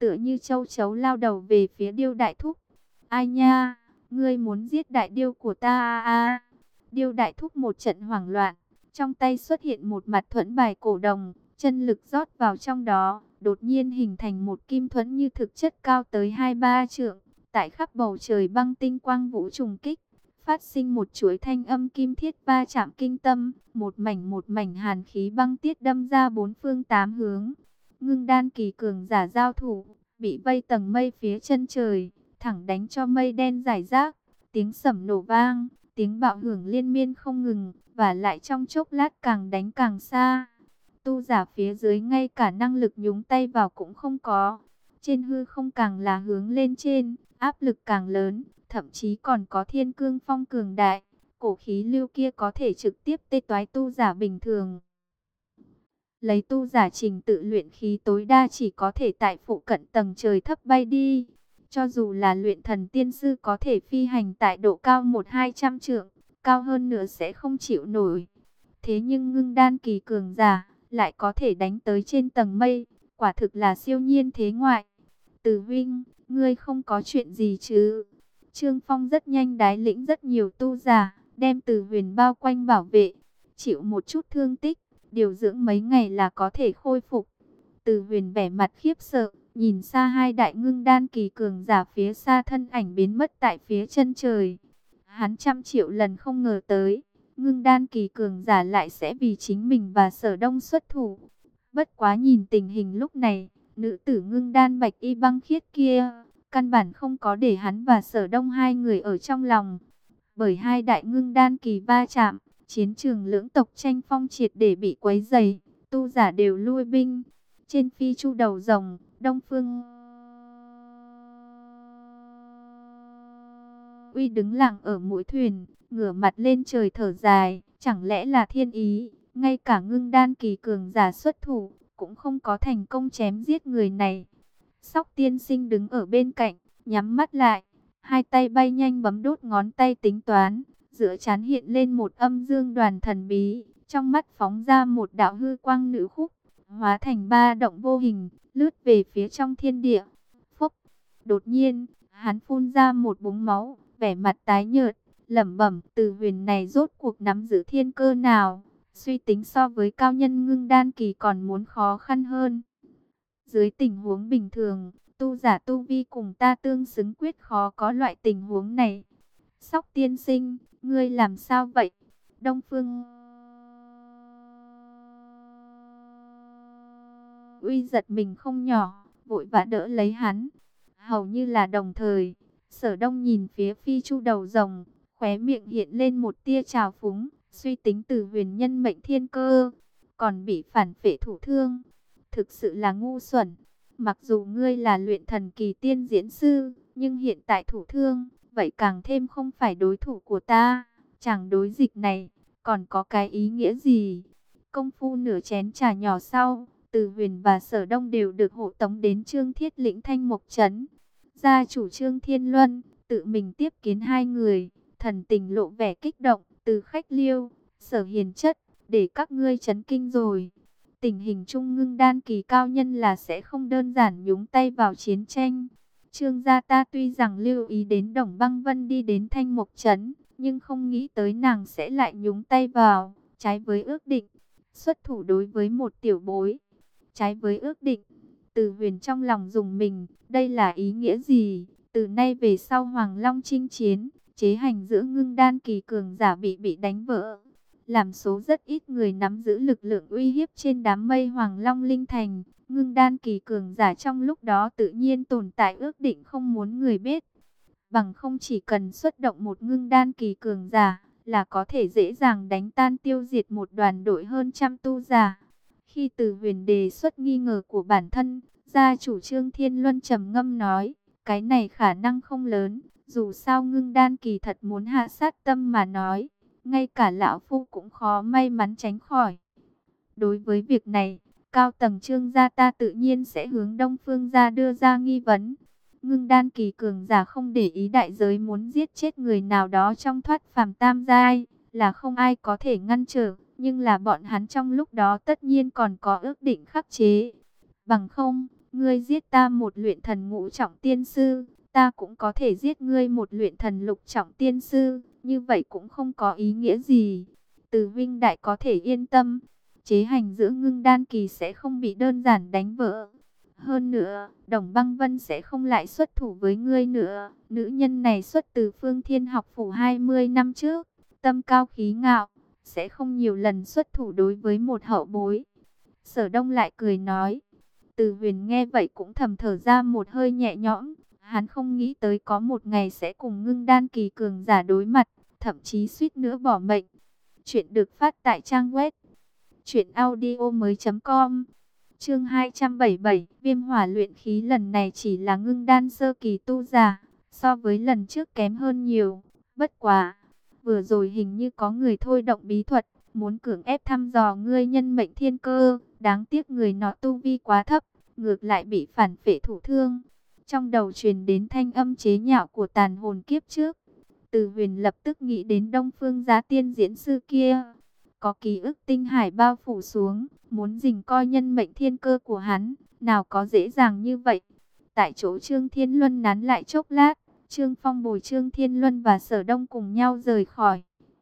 tựa như châu chấu lao đầu về phía Điêu Đại Thúc. Ai nha, ngươi muốn giết đại điêu của ta à à. Điêu Đại Thúc một trận hoảng loạn, trong tay xuất hiện một mặt thuẫn bài cổ đồng, chân lực rót vào trong đó, đột nhiên hình thành một kim thuẫn như thực chất cao tới hai ba trượng, tại khắp bầu trời băng tinh quang vũ trùng kích, phát sinh một chuỗi thanh âm kim thiết va chạm kinh tâm, một mảnh một mảnh hàn khí băng tiết đâm ra bốn phương tám hướng. Ngưng đan kỳ cường giả giao thủ, bị vây tầng mây phía chân trời, thẳng đánh cho mây đen rải rác, tiếng sẩm nổ vang, tiếng bạo hưởng liên miên không ngừng, và lại trong chốc lát càng đánh càng xa. Tu giả phía dưới ngay cả năng lực nhúng tay vào cũng không có. Trên hư không càng là hướng lên trên, áp lực càng lớn, thậm chí còn có thiên cương phong cường đại. Cổ khí lưu kia có thể trực tiếp tê toái tu giả bình thường. Lấy tu giả trình tự luyện khí tối đa chỉ có thể tại phụ cận tầng trời thấp bay đi. Cho dù là luyện thần tiên sư có thể phi hành tại độ cao một hai trăm trượng, cao hơn nữa sẽ không chịu nổi. Thế nhưng ngưng đan kỳ cường giả lại có thể đánh tới trên tầng mây, quả thực là siêu nhiên thế ngoại. Từ Vinh, ngươi không có chuyện gì chứ? Trương Phong rất nhanh đái lĩnh rất nhiều tu giả, đem Từ Huyền bao quanh bảo vệ, chịu một chút thương tích, điều dưỡng mấy ngày là có thể khôi phục. Từ Huyền vẻ mặt khiếp sợ, nhìn xa hai đại ngưng đan kỳ cường giả phía xa thân ảnh biến mất tại phía chân trời. Hắn trăm triệu lần không ngờ tới, ngưng đan kỳ cường giả lại sẽ vì chính mình và Sở Đông xuất thủ. Bất quá nhìn tình hình lúc này, nữ tử ngưng đan bạch y băng khiết kia, căn bản không có để hắn và Sở Đông hai người ở trong lòng. Bởi hai đại ngưng đan kỳ va chạm, chiến trường lưỡng tộc tranh phong triệt để bị quấy dày, tu giả đều lui binh. Trên phi chu đầu rồng, Đông Phương Uy đứng lặng ở mũi thuyền, ngửa mặt lên trời thở dài, chẳng lẽ là thiên ý, ngay cả ngưng đan kỳ cường giả xuất thủ, cũng không có thành công chém giết người này. Sóc tiên sinh đứng ở bên cạnh, nhắm mắt lại, hai tay bay nhanh bấm đốt ngón tay tính toán, giữa trán hiện lên một âm dương đoàn thần bí, trong mắt phóng ra một đạo hư quang nữ khúc, hóa thành ba động vô hình, lướt về phía trong thiên địa. Phốc, đột nhiên, hắn phun ra một búng máu, vẻ mặt tái nhợt, lẩm bẩm, Từ Huyền này rốt cuộc nắm giữ thiên cơ nào, suy tính so với cao nhân ngưng đan kỳ còn muốn khó khăn hơn. Dưới tình huống bình thường, tu giả tu vi cùng ta tương xứng quyết khó có loại tình huống này. Sóc tiên sinh, ngươi làm sao vậy? Đông Phương Uy giật mình không nhỏ, vội vã đỡ lấy hắn. Hầu như là đồng thời, Sở Đông nhìn phía phi chu đầu rồng, khóe miệng hiện lên một tia trào phúng, suy tính Từ Huyền nhân mệnh thiên cơ, còn bị phản phệ thủ thương. Thực sự là ngu xuẩn. Mặc dù ngươi là luyện thần kỳ tiên diễn sư, nhưng hiện tại thủ thương, vậy càng thêm không phải đối thủ của ta. Chẳng đối dịch này, còn có cái ý nghĩa gì? Công phu nửa chén trà nhỏ sau, Từ Huyền và Sở Đông đều được hộ tống đến Trương Thiết lĩnh Thanh Mộc Trấn. Gia chủ Trương Thiên Luân tự mình tiếp kiến hai người, thần tình lộ vẻ kích động. Từ Khách Liêu, Sở Hiền Chất, để các ngươi chấn kinh rồi. Tình hình trung ngưng đan kỳ cao nhân là sẽ không đơn giản nhúng tay vào chiến tranh. Trương gia ta tuy rằng lưu ý đến Đồng Băng Vân đi đến Thanh Mộc Trấn, nhưng không nghĩ tới nàng sẽ lại nhúng tay vào, trái với ước định, xuất thủ đối với một tiểu bối. Trái với ước định, Từ Huyền trong lòng dùng mình, đây là ý nghĩa gì? Từ nay về sau Hoàng Long chinh chiến, chế hành giữa ngưng đan kỳ cường giả bị bị đánh vỡ, làm số rất ít người nắm giữ lực lượng uy hiếp trên đám mây Hoàng Long Linh Thành. Ngưng đan kỳ cường giả trong lúc đó tự nhiên tồn tại ước định không muốn người biết. Bằng không chỉ cần xuất động một ngưng đan kỳ cường giả, là có thể dễ dàng đánh tan tiêu diệt một đoàn đội hơn trăm tu giả. Khi Từ Huyền đề xuất nghi ngờ của bản thân, gia chủ Trương Thiên Luân trầm ngâm nói, cái này khả năng không lớn, dù sao ngưng đan kỳ thật muốn hạ sát tâm mà nói, ngay cả lão phu cũng khó may mắn tránh khỏi. Đối với việc này, cao tầng Trương gia ta tự nhiên sẽ hướng Đông Phương gia đưa ra nghi vấn. Ngưng đan kỳ cường giả không để ý đại giới muốn giết chết người nào đó trong thoát phàm tam giai, là không ai có thể ngăn trở, nhưng là bọn hắn trong lúc đó tất nhiên còn có ước định khắc chế. Bằng không, Ngươi giết ta một luyện thần ngũ trọng tiên sư, ta cũng có thể giết ngươi một luyện thần lục trọng tiên sư, như vậy cũng không có ý nghĩa gì. Từ Vinh Đại có thể yên tâm, chế hành giữa ngưng đan kỳ sẽ không bị đơn giản đánh vỡ. Hơn nữa, Đồng Băng Vân sẽ không lại xuất thủ với ngươi nữa. Nữ nhân này xuất từ Phương Thiên Học Phủ hai mươi năm trước, tâm cao khí ngạo, sẽ không nhiều lần xuất thủ đối với một hậu bối. Sở Đông lại cười nói. Từ Huyền nghe vậy cũng thầm thở ra một hơi nhẹ nhõm. Hắn không nghĩ tới có một ngày sẽ cùng ngưng đan kỳ cường giả đối mặt, thậm chí suýt nữa bỏ mệnh. Chuyện được phát tại trang web truyện audio mới chấm com. Chương hai trăm bảy mươi bảy, Viêm Hỏa luyện khí lần này chỉ là ngưng đan sơ kỳ tu giả, so với lần trước kém hơn nhiều. Bất quá, vừa rồi hình như có người thôi động bí thuật, muốn cưỡng ép thăm dò ngươi nhân mệnh thiên cơ, đáng tiếc người nọ tu vi quá thấp, ngược lại bị phản phệ thủ thương. Trong đầu truyền đến thanh âm chế nhạo của tàn hồn kiếp trước. Từ Huyền lập tức nghĩ đến Đông Phương Giá Tiên diễn sư kia, có ký ức tinh hải bao phủ xuống, muốn rình coi nhân mệnh thiên cơ của hắn, nào có dễ dàng như vậy. Tại chỗ Trương Thiên Luân nán lại chốc lát, Trương Phong bồi Trương Thiên Luân và Sở Đông cùng nhau rời khỏi.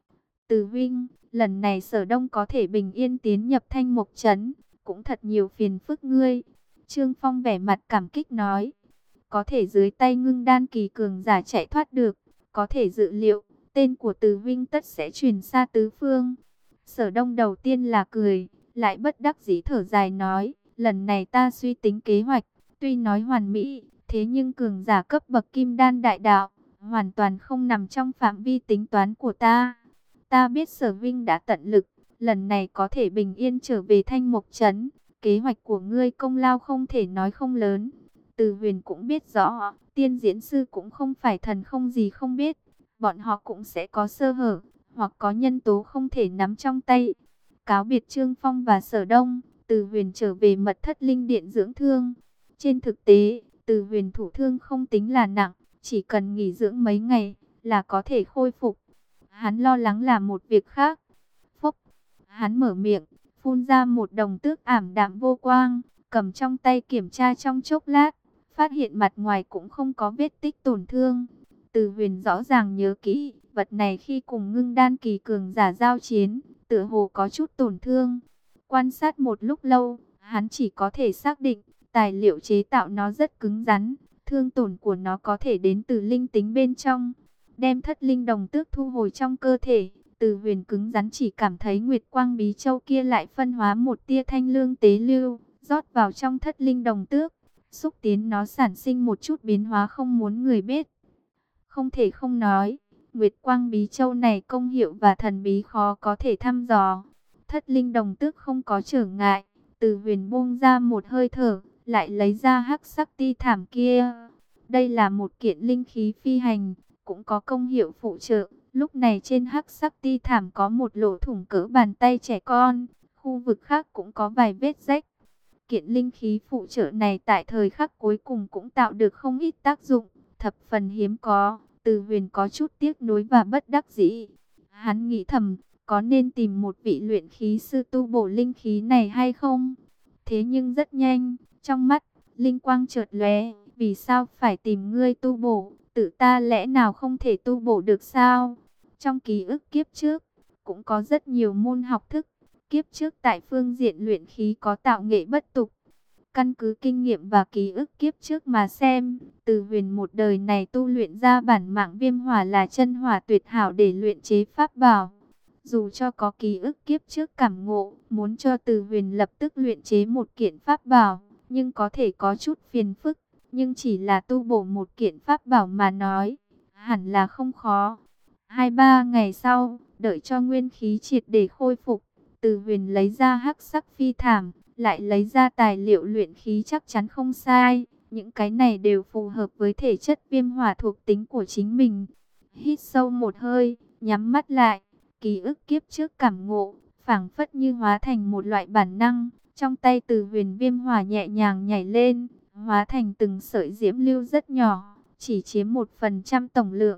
Từ huynh, lần này Sở Đông có thể bình yên tiến nhập Thanh Mộc Trấn, cũng thật nhiều phiền phức ngươi. Trương Phong vẻ mặt cảm kích nói, có thể dưới tay ngưng đan kỳ cường giả chạy thoát được, có thể dự liệu, tên của Từ huynh tất sẽ truyền xa tứ phương. Sở Đông đầu tiên là cười, lại bất đắc dĩ thở dài nói, lần này ta suy tính kế hoạch, tuy nói hoàn mỹ, thế nhưng cường giả cấp bậc kim đan đại đạo, hoàn toàn không nằm trong phạm vi tính toán của ta. Ta biết Sở Vinh đã tận lực, lần này có thể bình yên trở về Thanh Mộc Trấn, kế hoạch của ngươi công lao không thể nói không lớn. Từ Huyền cũng biết rõ, tiên diễn sư cũng không phải thần không gì không biết, bọn họ cũng sẽ có sơ hở, hoặc có nhân tố không thể nắm trong tay. Cáo biệt Trương Phong và Sở Đông, Từ Huyền trở về mật thất linh điện dưỡng thương. Trên thực tế, Từ Huyền thủ thương không tính là nặng, chỉ cần nghỉ dưỡng mấy ngày là có thể khôi phục. Hắn lo lắng là một việc khác. Phúc, hắn mở miệng, phun ra một đồng tước ảm đạm vô quang, cầm trong tay kiểm tra trong chốc lát, phát hiện mặt ngoài cũng không có vết tích tổn thương. Từ Huyền rõ ràng nhớ kỹ, vật này khi cùng ngưng đan kỳ cường giả giao chiến, tựa hồ có chút tổn thương. Quan sát một lúc lâu, hắn chỉ có thể xác định, tài liệu chế tạo nó rất cứng rắn, thương tổn của nó có thể đến từ linh tính bên trong. Đem thất linh đồng tước thu hồi trong cơ thể, Từ Huyền cứng rắn chỉ cảm thấy Nguyệt Quang Bí Châu kia lại phân hóa một tia thanh lương tế lưu, rót vào trong thất linh đồng tước, xúc tiến nó sản sinh một chút biến hóa không muốn người biết. Không thể không nói, Nguyệt Quang Bí Châu này công hiệu và thần bí khó có thể thăm dò. Thất linh đồng tước không có trở ngại, Từ Huyền buông ra một hơi thở, lại lấy ra hắc sắc ti thảm kia. Đây là một kiện linh khí phi hành, cũng có công hiệu phụ trợ. Lúc này trên hắc sắc ti thảm có một lỗ thủng cỡ bàn tay trẻ con, khu vực khác cũng có vài vết rách. Kiện linh khí phụ trợ này tại thời khắc cuối cùng cũng tạo được không ít tác dụng, thập phần hiếm có. Từ Huyền có chút tiếc nuối và bất đắc dĩ. Hắn nghĩ thầm, có nên tìm một vị luyện khí sư tu bổ linh khí này hay không? Thế nhưng rất nhanh, trong mắt, linh quang chợt lóe, vì sao phải tìm ngươi tu bổ, tự ta lẽ nào không thể tu bổ được sao? Trong ký ức kiếp trước, cũng có rất nhiều môn học thức, kiếp trước tại phương diện luyện khí có tạo nghệ bất tục. Căn cứ kinh nghiệm và ký ức kiếp trước mà xem, Từ Huyền một đời này tu luyện ra bản mạng viêm hỏa là chân hỏa tuyệt hảo để luyện chế pháp bảo. Dù cho có ký ức kiếp trước cảm ngộ, muốn cho Từ Huyền lập tức luyện chế một kiện pháp bảo, nhưng có thể có chút phiền phức, nhưng chỉ là tu bổ một kiện pháp bảo mà nói, hẳn là không khó. Hai ba ngày sau, đợi cho nguyên khí triệt để khôi phục, Từ Huyền lấy ra hắc sắc phi thảm, lại lấy ra tài liệu luyện khí chắc chắn không sai. Những cái này đều phù hợp với thể chất viêm hỏa thuộc tính của chính mình. Hít sâu một hơi, nhắm mắt lại, ký ức kiếp trước cảm ngộ, phảng phất như hóa thành một loại bản năng. Trong tay Từ Huyền viêm hỏa nhẹ nhàng nhảy lên, hóa thành từng sợi diễm lưu rất nhỏ, chỉ chiếm một phần trăm tổng lượng.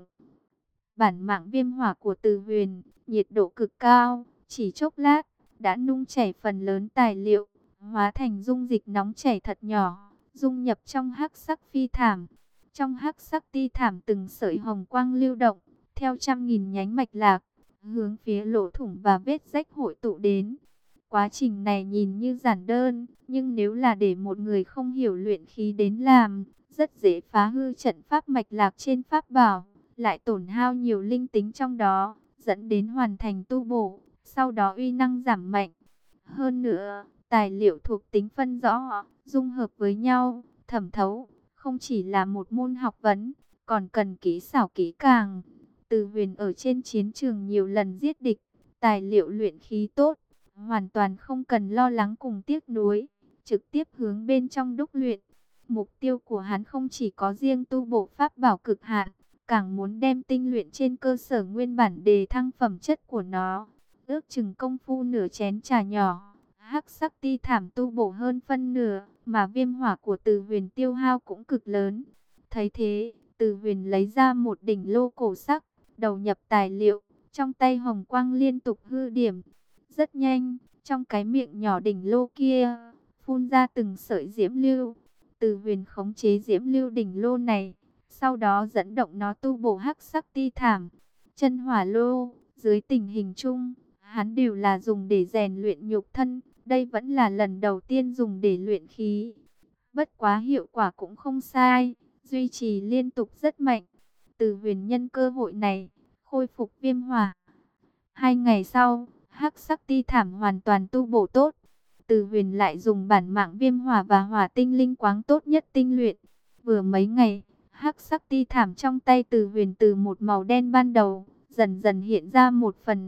Bản mạng viêm hỏa của Từ Huyền, nhiệt độ cực cao, chỉ chốc lát, đã nung chảy phần lớn tài liệu, hóa thành dung dịch nóng chảy thật nhỏ, dung nhập trong hắc sắc phi thảm. Trong hắc sắc ti thảm từng sợi hồng quang lưu động, theo trăm nghìn nhánh mạch lạc, hướng phía lỗ thủng và vết rách hội tụ đến. Quá trình này nhìn như giản đơn, nhưng nếu là để một người không hiểu luyện khí đến làm, rất dễ phá hư trận pháp mạch lạc trên pháp bảo, lại tổn hao nhiều linh tính trong đó, dẫn đến hoàn thành tu bổ, sau đó uy năng giảm mạnh. Hơn nữa, tài liệu thuộc tính phân rõ, dung hợp với nhau, thẩm thấu, không chỉ là một môn học vấn, còn cần kỹ xảo kỹ càng. Từ Huyền ở trên chiến trường nhiều lần giết địch, tài liệu luyện khí tốt, hoàn toàn không cần lo lắng cùng tiếc nuối, trực tiếp hướng bên trong đúc luyện. Mục tiêu của hắn không chỉ có riêng tu bổ pháp bảo cực hạn, càng muốn đem tinh luyện trên cơ sở nguyên bản đề thăng phẩm chất của nó. Ước chừng công phu nửa chén trà nhỏ, hắc sắc ti thảm tu bổ hơn phân nửa, mà viêm hỏa của Từ Huyền tiêu hao cũng cực lớn. Thấy thế, Từ Huyền lấy ra một đỉnh lô cổ sắc, đầu nhập tài liệu, trong tay hồng quang liên tục hư điểm. Rất nhanh, trong cái miệng nhỏ đỉnh lô kia, phun ra từng sợi diễm lưu. Từ Huyền khống chế diễm lưu đỉnh lô này, sau đó dẫn động nó tu bổ hắc sắc ti thảm. Chân hỏa lô, dưới tình hình chung, hắn đều là dùng để rèn luyện nhục thân, đây vẫn là lần đầu tiên dùng để luyện khí. Bất quá hiệu quả cũng không sai, duy trì liên tục rất mạnh. Từ Huyền nhân cơ hội này, khôi phục viêm hỏa. Hai ngày sau, hắc sắc ti thảm hoàn toàn tu bổ tốt. Từ Huyền lại dùng bản mạng viêm hỏa và hỏa tinh linh quáng tốt nhất tinh luyện. Vừa mấy ngày, hắc sắc ti thảm trong tay Từ Huyền từ một màu đen ban đầu, dần dần hiện ra một phần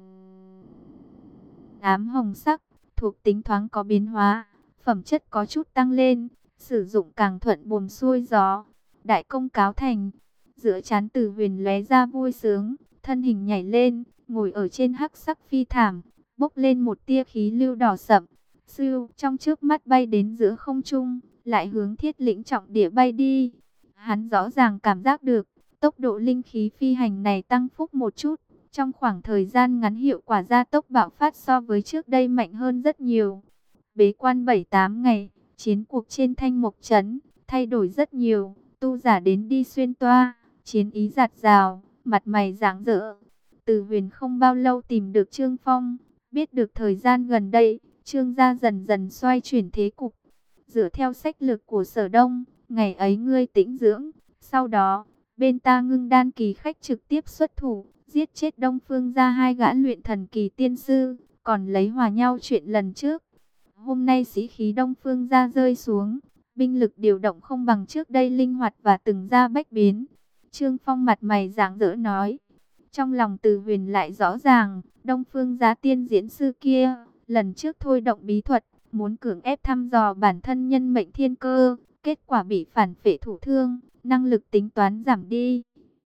ám hồng sắc, thuộc tính thoáng có biến hóa, phẩm chất có chút tăng lên, sử dụng càng thuận buồm xuôi gió. Đại công cáo thành, giữa trán Từ Huyền lóe ra vui sướng, thân hình nhảy lên, ngồi ở trên hắc sắc phi thảm, bốc lên một tia khí lưu đỏ sậm. Sưu trong trước mắt bay đến giữa không trung, lại hướng Thiết Lĩnh trọng địa bay đi. Hắn rõ ràng cảm giác được, tốc độ linh khí phi hành này tăng phúc một chút. Trong khoảng thời gian ngắn hiệu quả gia tốc bạo phát so với trước đây mạnh hơn rất nhiều. Bế quan bảy tám ngày, chiến cuộc trên Thanh Mộc Trấn, thay đổi rất nhiều. Tu giả đến đi xuyên toa, chiến ý giạt rào, mặt mày rạng rỡ. Từ Huyền không bao lâu tìm được Trương Phong, biết được thời gian gần đây, Trương gia dần dần xoay chuyển thế cục. Dựa theo sách lược của Sở Đông, ngày ấy ngươi tĩnh dưỡng, sau đó, bên ta ngưng đan kỳ khách trực tiếp xuất thủ, giết chết Đông Phương gia hai gã luyện thần kỳ tiên sư, còn lấy hòa nhau chuyện lần trước. Hôm nay sĩ khí Đông Phương gia rơi xuống, binh lực điều động không bằng trước đây linh hoạt và từng ra bách biến. Trương Phong mặt mày rạng rỡ nói. Trong lòng Từ Huyền lại rõ ràng, Đông Phương giá tiên diễn sư kia, lần trước thôi động bí thuật, muốn cưỡng ép thăm dò bản thân nhân mệnh thiên cơ, kết quả bị phản phệ thủ thương, năng lực tính toán giảm đi.